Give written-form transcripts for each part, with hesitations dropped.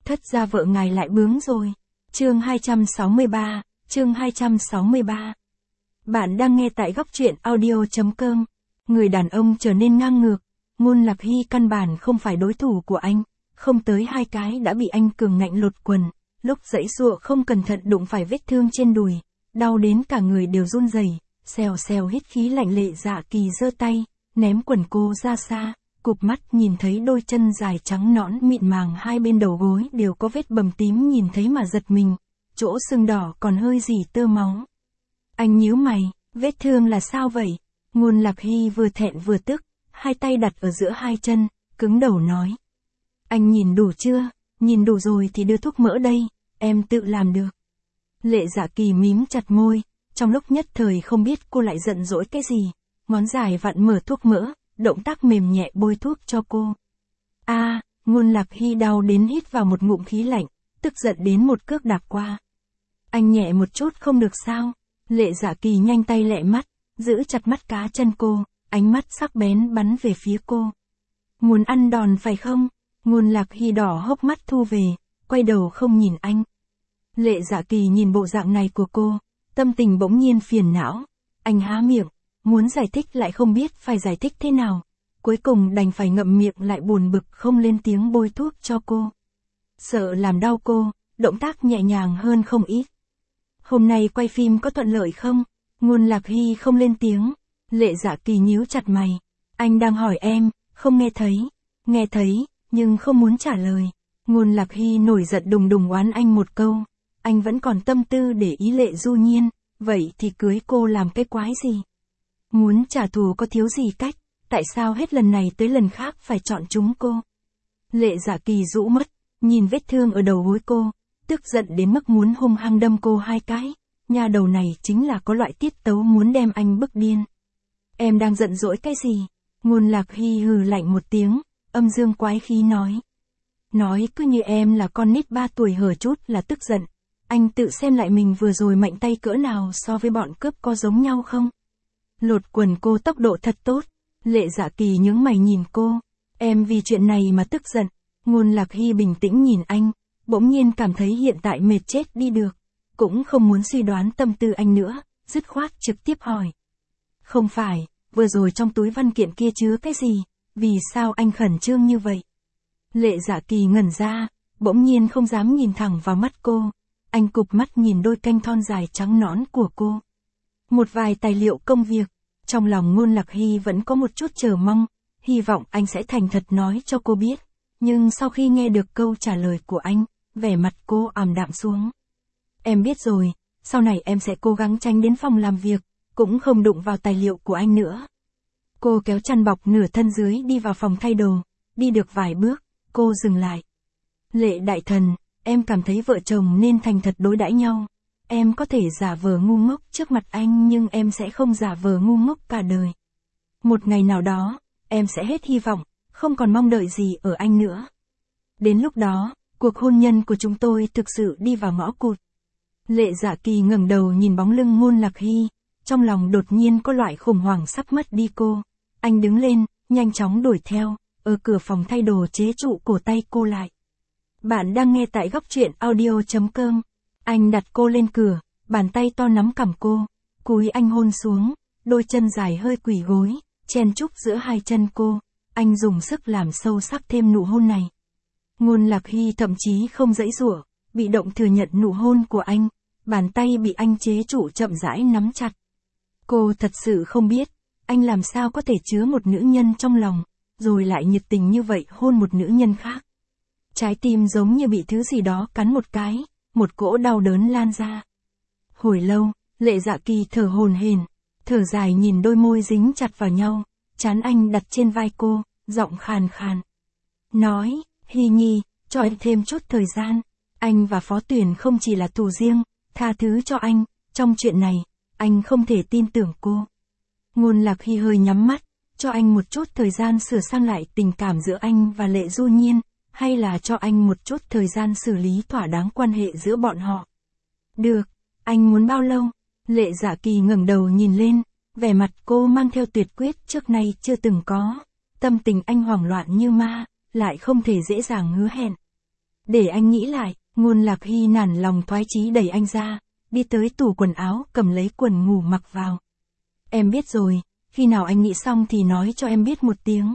thất gia vợ ngài lại bướng rồi. Chương 263, chương 263. Bạn đang nghe tại góc truyện audio.com. Người đàn ông trở nên ngang ngược, Ngôn Lạc Hy căn bản không phải đối thủ của anh, không tới 2 cái đã bị anh cường ngạnh lột quần, lúc giãy giụa không cẩn thận đụng phải vết thương trên đùi, đau đến cả người đều run rẩy, xèo xèo hít khí lạnh. Lệ Dạ Kỳ giơ tay, ném quần cô ra xa, cụp mắt nhìn thấy đôi chân dài trắng nõn mịn màng hai bên đầu gối đều có vết bầm tím, nhìn thấy mà giật mình, chỗ sưng đỏ còn hơi rỉ tơ máu. Anh nhíu mày, vết thương là sao vậy? Ngôn Lạc Hy vừa thẹn vừa tức, hai tay đặt ở giữa hai chân, cứng đầu nói. Anh nhìn đủ chưa? Nhìn đủ rồi thì đưa thuốc mỡ đây, em tự làm được. Lệ Dạ Kỳ mím chặt môi, trong lúc nhất thời không biết cô lại giận dỗi cái gì, ngón dài vặn mở thuốc mỡ, động tác mềm nhẹ bôi thuốc cho cô. Ngôn Lạc Hy đau đến hít vào một ngụm khí lạnh, tức giận đến một cước đạp qua. Anh nhẹ một chút không được sao? Lệ Dạ Kỳ nhanh tay lẹ mắt, giữ chặt mắt cá chân cô, ánh mắt sắc bén bắn về phía cô. Muốn ăn đòn phải không? Ngôn Lạc Hy đỏ hốc mắt thu về, quay đầu không nhìn anh. Lệ Dạ Kỳ nhìn bộ dạng này của cô, tâm tình bỗng nhiên phiền não. Anh há miệng, muốn giải thích lại không biết phải giải thích thế nào. Cuối cùng đành phải ngậm miệng lại buồn bực không lên tiếng bôi thuốc cho cô. Sợ làm đau cô, động tác nhẹ nhàng hơn không ít. Hôm nay quay phim có thuận lợi không? Ngôn Lạc Hy không lên tiếng. Lệ Dạ Kỳ nhíu chặt mày. Anh đang hỏi em, không nghe thấy. Nghe thấy, nhưng không muốn trả lời. Ngôn Lạc Hy nổi giận đùng đùng oán anh một câu. Anh vẫn còn tâm tư để ý Lệ Du Nhiên, vậy thì cưới cô làm cái quái gì? Muốn trả thù có thiếu gì cách, tại sao hết lần này tới lần khác phải chọn chúng cô? Lệ Dạ Kỳ rũ mắt, nhìn vết thương ở đầu gối cô, tức giận đến mức muốn hung hăng đâm cô 2 cái. Nhà đầu này chính là có loại tiết tấu muốn đem anh bức điên. Em đang giận dỗi cái gì? Ngôn Lạc Hy hừ lạnh một tiếng, âm dương quái khí nói. Nói cứ như em là con nít 3 tuổi hở chút là tức giận. Anh tự xem lại mình vừa rồi mạnh tay cỡ nào so với bọn cướp có giống nhau không? Lột quần cô tốc độ thật tốt. Lệ Dạ Kỳ nhướng mày nhìn cô. Em vì chuyện này mà tức giận. Ngôn Lạc Hy bình tĩnh nhìn anh, bỗng nhiên cảm thấy hiện tại mệt chết đi được. Cũng không muốn suy đoán tâm tư anh nữa, dứt khoát trực tiếp hỏi. Không phải, vừa rồi trong túi văn kiện kia chứa cái gì? Vì sao anh khẩn trương như vậy? Lệ Dạ Kỳ ngẩn ra, bỗng nhiên không dám nhìn thẳng vào mắt cô. Anh cụp mắt nhìn đôi canh thon dài trắng nõn của cô. Một vài tài liệu công việc, trong lòng Ngôn Lạc Hy vẫn có một chút chờ mong, hy vọng anh sẽ thành thật nói cho cô biết. Nhưng sau khi nghe được câu trả lời của anh, vẻ mặt cô ảm đạm xuống. Em biết rồi, sau này em sẽ cố gắng tránh đến phòng làm việc, cũng không đụng vào tài liệu của anh nữa. Cô kéo chăn bọc nửa thân dưới đi vào phòng thay đồ, đi được vài bước, cô dừng lại. Lệ đại thần, em cảm thấy vợ chồng nên thành thật đối đãi nhau. Em có thể giả vờ ngu ngốc trước mặt anh nhưng em sẽ không giả vờ ngu ngốc cả đời. Một ngày nào đó, em sẽ hết hy vọng, không còn mong đợi gì ở anh nữa. Đến lúc đó, cuộc hôn nhân của chúng tôi thực sự đi vào ngõ cụt. Lệ Dạ Kỳ ngẩng đầu nhìn bóng lưng Ngôn Lạc Hy, trong lòng đột nhiên có loại khủng hoảng sắp mất đi cô. Anh đứng lên, nhanh chóng đuổi theo, ở cửa phòng thay đồ chế trụ cổ tay cô lại. Bạn đang nghe tại góc truyện audio.com. Anh đặt cô lên cửa, bàn tay to nắm cằm cô, cúi anh hôn xuống, đôi chân dài hơi quỳ gối, chen chúc giữa hai chân cô. Anh dùng sức làm sâu sắc thêm nụ hôn này. Ngôn Lạc Hy thậm chí không giãy giụa, bị động thừa nhận nụ hôn của anh, bàn tay bị anh chế trụ chậm rãi nắm chặt. Cô thật sự không biết, anh làm sao có thể chứa một nữ nhân trong lòng, rồi lại nhiệt tình như vậy hôn một nữ nhân khác. Trái tim giống như bị thứ gì đó cắn một cái, một cỗ đau đớn lan ra. Hồi lâu, Lệ Dạ Kỳ thở hổn hển, thở dài nhìn đôi môi dính chặt vào nhau, trán anh đặt trên vai cô, giọng khàn khàn. Nói, Hy Nhi, cho anh thêm chút thời gian. Anh và Phó Tuyển không chỉ là thù riêng, tha thứ cho anh, trong chuyện này, anh không thể tin tưởng cô. Ngôn Lạc Hy hơi nhắm mắt, cho anh một chút thời gian sửa sang lại tình cảm giữa anh và Lệ Du Nhiên, hay là cho anh một chút thời gian xử lý thỏa đáng quan hệ giữa bọn họ. Được, anh muốn bao lâu? Lệ Dạ Kỳ ngẩng đầu nhìn lên, vẻ mặt cô mang theo tuyệt quyết trước nay chưa từng có. Tâm tình anh hoảng loạn như ma, lại không thể dễ dàng hứa hẹn. Để anh nghĩ lại, Ngôn Lạc Hy nản lòng thoái chí đẩy anh ra, đi tới tủ quần áo cầm lấy quần ngủ mặc vào. Em biết rồi, khi nào anh nghĩ xong thì nói cho em biết một tiếng.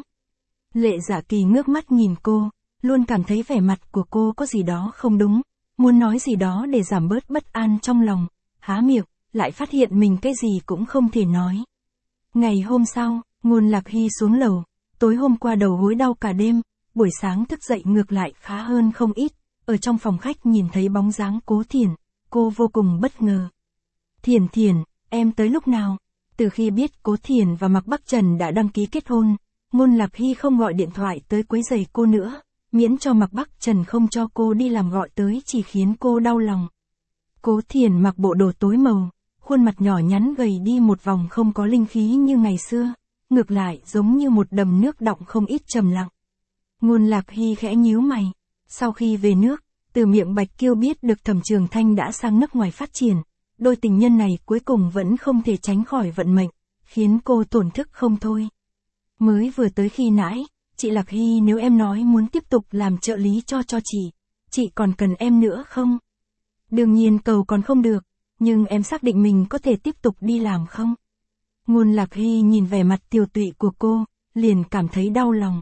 Lệ Dạ Kỳ ngước mắt nhìn cô, luôn cảm thấy vẻ mặt của cô có gì đó không đúng, muốn nói gì đó để giảm bớt bất an trong lòng, há miệng, lại phát hiện mình cái gì cũng không thể nói. Ngày hôm sau, Ngôn Lạc Hy xuống lầu, tối hôm qua đầu gối đau cả đêm, buổi sáng thức dậy ngược lại khá hơn không ít, ở trong phòng khách nhìn thấy bóng dáng Cố Thiển, cô vô cùng bất ngờ. Thiển Thiển, em tới lúc nào? Từ khi biết Cố Thiển và Mạc Bắc Trần đã đăng ký kết hôn, Ngôn Lạc Hy không gọi điện thoại tới quấy rầy cô nữa, miễn cho Mạc Bắc Trần không cho cô đi làm gọi tới chỉ khiến cô đau lòng. Cố Thiển mặc bộ đồ tối màu, khuôn mặt nhỏ nhắn gầy đi một vòng không có linh khí như ngày xưa, ngược lại giống như một đầm nước đọng không ít trầm lặng. Ngôn Lạc Hy khẽ nhíu mày, sau khi về nước, từ miệng Bạch Kiêu biết được Thẩm Trường Thanh đã sang nước ngoài phát triển, đôi tình nhân này cuối cùng vẫn không thể tránh khỏi vận mệnh, khiến cô tổn thức không thôi. Mới vừa tới khi nãy, chị Lạc Hy nếu em nói muốn tiếp tục làm trợ lý cho chị còn cần em nữa không? Đương nhiên cầu còn không được, nhưng em xác định mình có thể tiếp tục đi làm không? Ngôn Lạc Hy nhìn vẻ mặt tiều tụy của cô, liền cảm thấy đau lòng.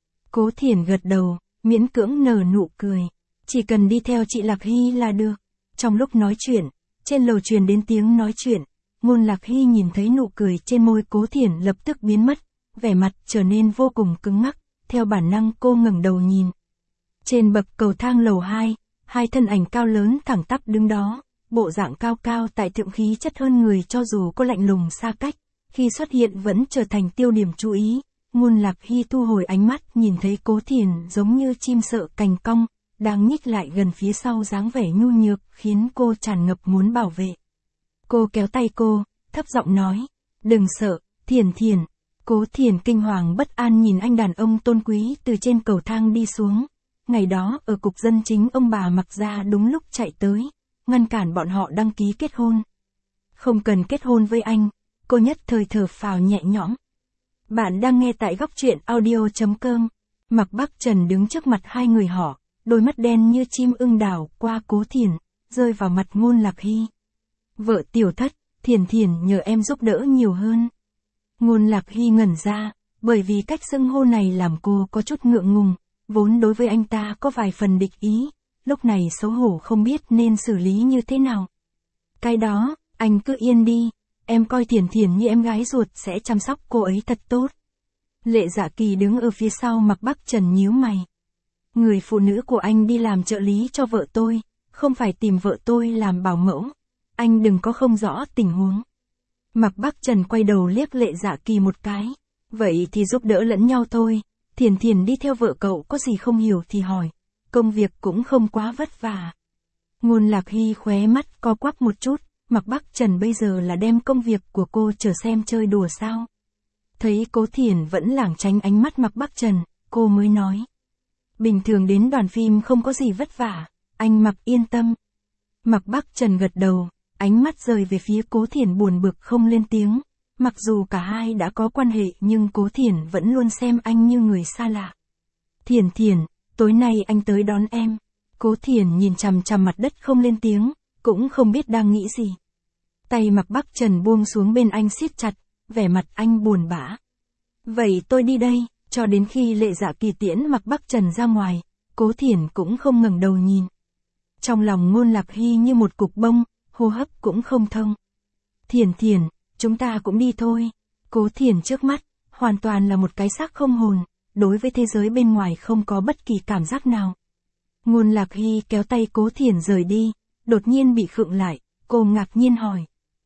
Cố Thiển gật đầu, miễn cưỡng nở nụ cười. Chỉ cần đi theo chị Lạc Hy là được. Trong lúc nói chuyện, trên lầu truyền đến tiếng nói chuyện, Ngôn Lạc Hy nhìn thấy nụ cười trên môi Cố Thiển lập tức biến mất, vẻ mặt trở nên vô cùng cứng ngắc, theo bản năng cô ngẩng đầu nhìn. Trên bậc cầu thang lầu 2, hai thân ảnh cao lớn thẳng tắp đứng đó, bộ dạng cao cao tại thượng khí chất hơn người cho dù có lạnh lùng xa cách, khi xuất hiện vẫn trở thành tiêu điểm chú ý. Ngôn Lạc Hy thu hồi ánh mắt nhìn thấy Cố Thiển giống như chim sợ cành cong, đang nhích lại gần phía sau dáng vẻ nhu nhược khiến cô tràn ngập muốn bảo vệ. Cô kéo tay cô, thấp giọng nói, đừng sợ, Thiển Thiển. Cố Thiển kinh hoàng bất an nhìn anh đàn ông tôn quý từ trên cầu thang đi xuống. Ngày đó ở cục dân chính ông bà Mặc Gia đúng lúc chạy tới, ngăn cản bọn họ đăng ký kết hôn. Không cần kết hôn với anh, cô nhất thời thở phào nhẹ nhõm. Bạn đang nghe tại góc truyện audio.com. Mạc Bắc Trần đứng trước mặt hai người họ, đôi mắt đen như chim ưng đảo qua Cố Thiển, rơi vào mặt Ngôn Lạc Hy. Vợ tiểu thất, Thiển Thiển nhờ em giúp đỡ nhiều hơn. Ngôn Lạc Hy ngẩn ra, bởi vì cách xưng hô này làm cô có chút ngượng ngùng, vốn đối với anh ta có vài phần địch ý, lúc này xấu hổ không biết nên xử lý như thế nào. Cái đó, anh cứ yên đi, em coi Thiển Thiển như em gái ruột sẽ chăm sóc cô ấy thật tốt. Lệ Dạ Kỳ đứng ở phía sau Mạc Bắc Trần nhíu mày. Người phụ nữ của anh đi làm trợ lý cho vợ tôi, không phải tìm vợ tôi làm bảo mẫu. Anh đừng có không rõ tình huống. Mạc Bắc Trần quay đầu liếc Lệ Dạ Kỳ một cái. Vậy thì giúp đỡ lẫn nhau thôi. Thiển Thiển đi theo vợ cậu có gì không hiểu thì hỏi. Công việc cũng không quá vất vả. Ngôn Lạc Hy khóe mắt co quắp một chút. Mạc Bắc Trần bây giờ là đem công việc của cô trở xem chơi đùa sao? Thấy Cố Thiển vẫn lảng tránh ánh mắt Mạc Bắc Trần, cô mới nói. Bình thường đến đoàn phim không có gì vất vả, anh Mạc yên tâm. Mạc Bắc Trần gật đầu, ánh mắt rời về phía Cố Thiển buồn bực không lên tiếng. Mặc dù cả hai đã có quan hệ nhưng Cố Thiển vẫn luôn xem anh như người xa lạ. Thiển Thiển, tối nay anh tới đón em. Cố Thiển nhìn chằm chằm mặt đất không lên tiếng, cũng không biết đang nghĩ gì. Tay Mạc Bắc Trần buông xuống bên anh siết chặt, vẻ mặt anh buồn bã. Vậy tôi đi đây, cho đến khi Lệ Dạ Kỳ tiễn Mạc Bắc Trần ra ngoài, Cố Thiển cũng không ngẩng đầu nhìn. Trong lòng Ngôn Lạc Hy như một cục bông, hô hấp cũng không thông. Thiển Thiển, chúng ta cũng đi thôi. Cố Thiển trước mắt, hoàn toàn là một cái xác không hồn, đối với thế giới bên ngoài không có bất kỳ cảm giác nào. Ngôn Lạc Hy kéo tay Cố Thiển rời đi, đột nhiên bị khựng lại, cô ngạc nhiên hỏi.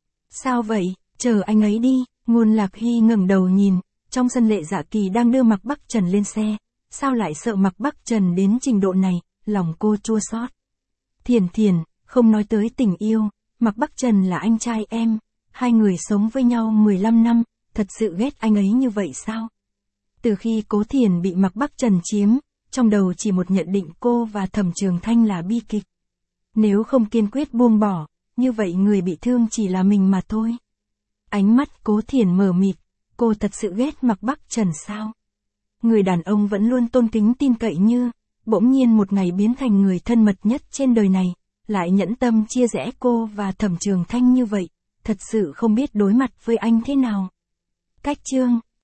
Sao vậy, chờ anh ấy đi. Ngôn Lạc Hy ngẩng đầu nhìn, trong sân Lệ Dạ Kỳ đang đưa Mạc Bắc Trần lên xe, sao lại sợ Mạc Bắc Trần đến trình độ này, lòng cô chua xót. Thiển Thiển, không nói tới tình yêu, Mạc Bắc Trần là anh trai em, hai người sống với nhau 15 năm, thật sự ghét anh ấy như vậy sao? Từ khi Cố Thiển bị Mạc Bắc Trần chiếm, trong đầu chỉ một nhận định cô và Thẩm Trường Thanh là bi kịch. Nếu không kiên quyết buông bỏ, như vậy người bị thương chỉ là mình mà thôi. Ánh mắt Cố Thiển mờ mịt, cô thật sự ghét Mạc Bắc Trần sao? Người đàn ông vẫn luôn tôn kính tin cậy như, bỗng nhiên một ngày biến thành người thân mật nhất trên đời này, lại nhẫn tâm chia rẽ cô và Thẩm Trường Thanh như vậy, thật sự không biết đối mặt với anh thế nào. Cách chương